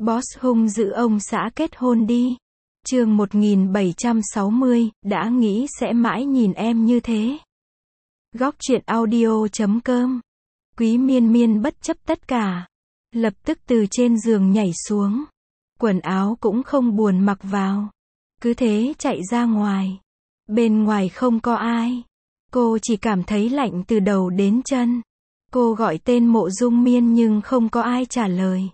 Boss hung dữ ông xã kết hôn đi. Chương 1760, đã nghĩ sẽ mãi nhìn em như thế. Góc truyện audio.com. Quý Miên Miên bất chấp tất cả, lập tức từ trên giường nhảy xuống. Quần áo cũng không buồn mặc vào, cứ thế chạy ra ngoài. Bên ngoài không có ai. Cô chỉ cảm thấy lạnh từ đầu đến chân. Cô gọi tên Mộ Dung Miên nhưng không có ai trả lời.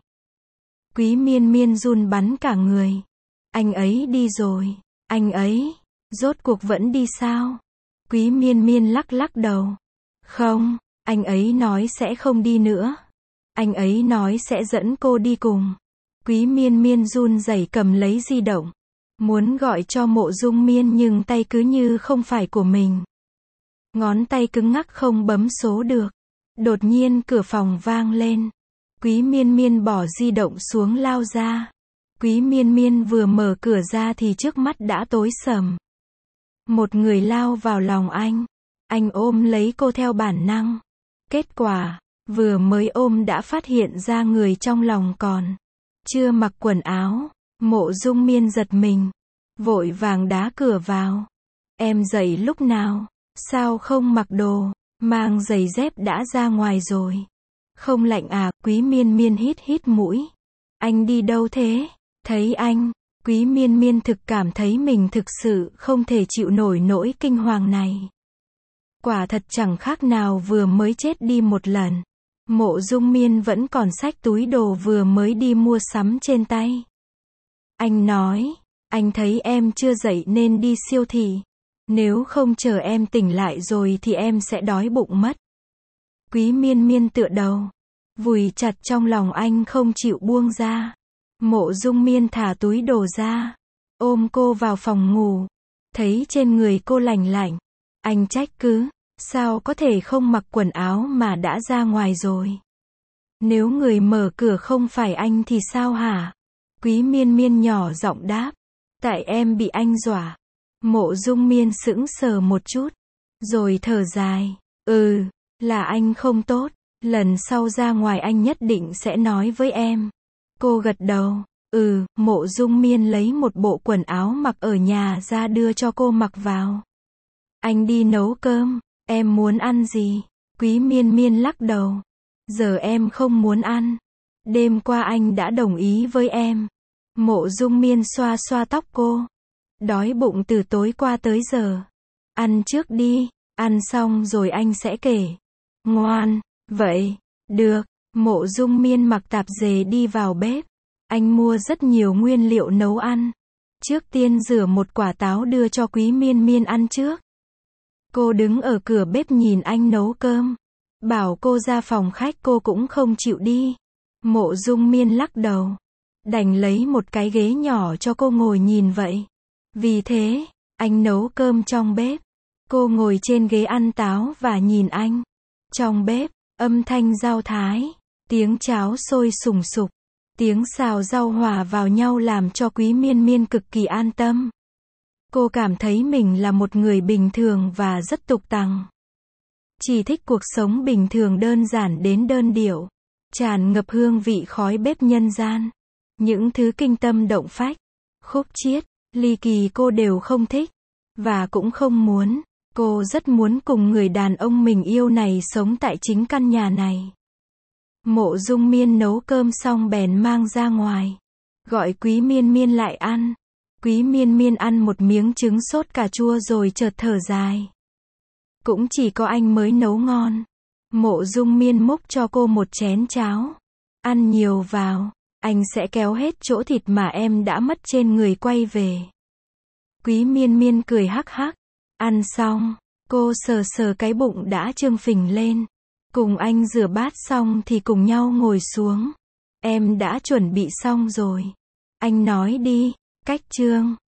Quý Miên Miên run bắn cả người. Anh ấy đi rồi. Anh ấy, rốt cuộc vẫn đi sao? Quý Miên Miên lắc lắc đầu. Không, anh ấy nói sẽ không đi nữa. Anh ấy nói sẽ dẫn cô đi cùng. Quý Miên Miên run rẩy cầm lấy di động. Muốn gọi cho Mộ Dung Miên nhưng tay cứ như không phải của mình. Ngón tay cứng ngắc không bấm số được. Đột nhiên cửa phòng vang lên. Quý Miên Miên bỏ di động xuống lao ra. Quý Miên Miên vừa mở cửa ra thì trước mắt đã tối sầm. Một người lao vào lòng anh. Anh ôm lấy cô theo bản năng. Kết quả, vừa mới ôm đã phát hiện ra người trong lòng còn chưa mặc quần áo. Mộ Dung Miên giật mình, vội vàng đá cửa vào. Em dậy lúc nào? Sao không mặc đồ? Mang giày dép đã ra ngoài rồi. Không lạnh à? Quý Miên Miên hít hít mũi. Anh đi đâu thế? Thấy anh, Quý Miên Miên thực cảm thấy mình thực sự không thể chịu nổi nỗi kinh hoàng này. Quả thật chẳng khác nào vừa mới chết đi một lần. Mộ Dung Miên vẫn còn xách túi đồ vừa mới đi mua sắm trên tay. Anh nói, anh thấy em chưa dậy nên đi siêu thị. Nếu không chờ em tỉnh lại rồi thì em sẽ đói bụng mất. Quý Miên Miên tựa đầu, vùi chặt trong lòng anh không chịu buông ra. Mộ Dung Miên thả túi đồ ra, ôm cô vào phòng ngủ. Thấy trên người cô lành lạnh, anh trách cứ, sao có thể không mặc quần áo mà đã ra ngoài rồi? Nếu người mở cửa không phải anh thì sao hả? Quý Miên Miên nhỏ giọng đáp, tại em bị anh dọa. Mộ Dung Miên sững sờ một chút, rồi thở dài, là anh không tốt, lần sau ra ngoài anh nhất định sẽ nói với em. Cô gật đầu, Mộ Dung Miên lấy một bộ quần áo mặc ở nhà ra đưa cho cô mặc vào. Anh đi nấu cơm, em muốn ăn gì? Quý Miên Miên lắc đầu, giờ em không muốn ăn. Đêm qua anh đã đồng ý với em. Mộ Dung Miên xoa xoa tóc cô. Đói bụng từ tối qua tới giờ. Ăn trước đi, ăn xong rồi anh sẽ kể. Ngoan, vậy, được. Mộ Dung Miên mặc tạp dề đi vào bếp. Anh mua rất nhiều nguyên liệu nấu ăn. Trước tiên rửa một quả táo đưa cho Quý Miên Miên ăn trước. Cô đứng ở cửa bếp nhìn anh nấu cơm. Bảo cô ra phòng khách cô cũng không chịu đi. Mộ Dung Miên lắc đầu. Đành lấy một cái ghế nhỏ cho cô ngồi nhìn vậy. Vì thế, anh nấu cơm trong bếp. Cô ngồi trên ghế ăn táo và nhìn anh. Trong bếp, âm thanh dao thái, tiếng cháo sôi sùng sục, tiếng xào rau hòa vào nhau làm cho Quý Miên Miên cực kỳ an tâm. Cô cảm thấy mình là một người bình thường và rất tục tằng. Chỉ thích cuộc sống bình thường đơn giản đến đơn điệu, tràn ngập hương vị khói bếp nhân gian. Những thứ kinh tâm động phách, khúc chiết, ly kỳ cô đều không thích, và cũng không muốn. Cô rất muốn cùng người đàn ông mình yêu này sống tại chính căn nhà này. Mộ Dung Miên nấu cơm xong bèn mang ra ngoài, gọi Quý Miên Miên lại ăn. Quý Miên Miên ăn một miếng trứng sốt cà chua rồi chợt thở dài. Cũng chỉ có anh mới nấu ngon. Mộ Dung Miên múc cho cô một chén cháo. Ăn nhiều vào, anh sẽ kéo hết chỗ thịt mà em đã mất trên người quay về. Quý Miên Miên cười hắc hắc. Ăn xong, cô sờ sờ cái bụng đã trương phình lên. Cùng anh rửa bát xong thì cùng nhau ngồi xuống. Em đã chuẩn bị xong rồi. Anh nói đi, cách chương.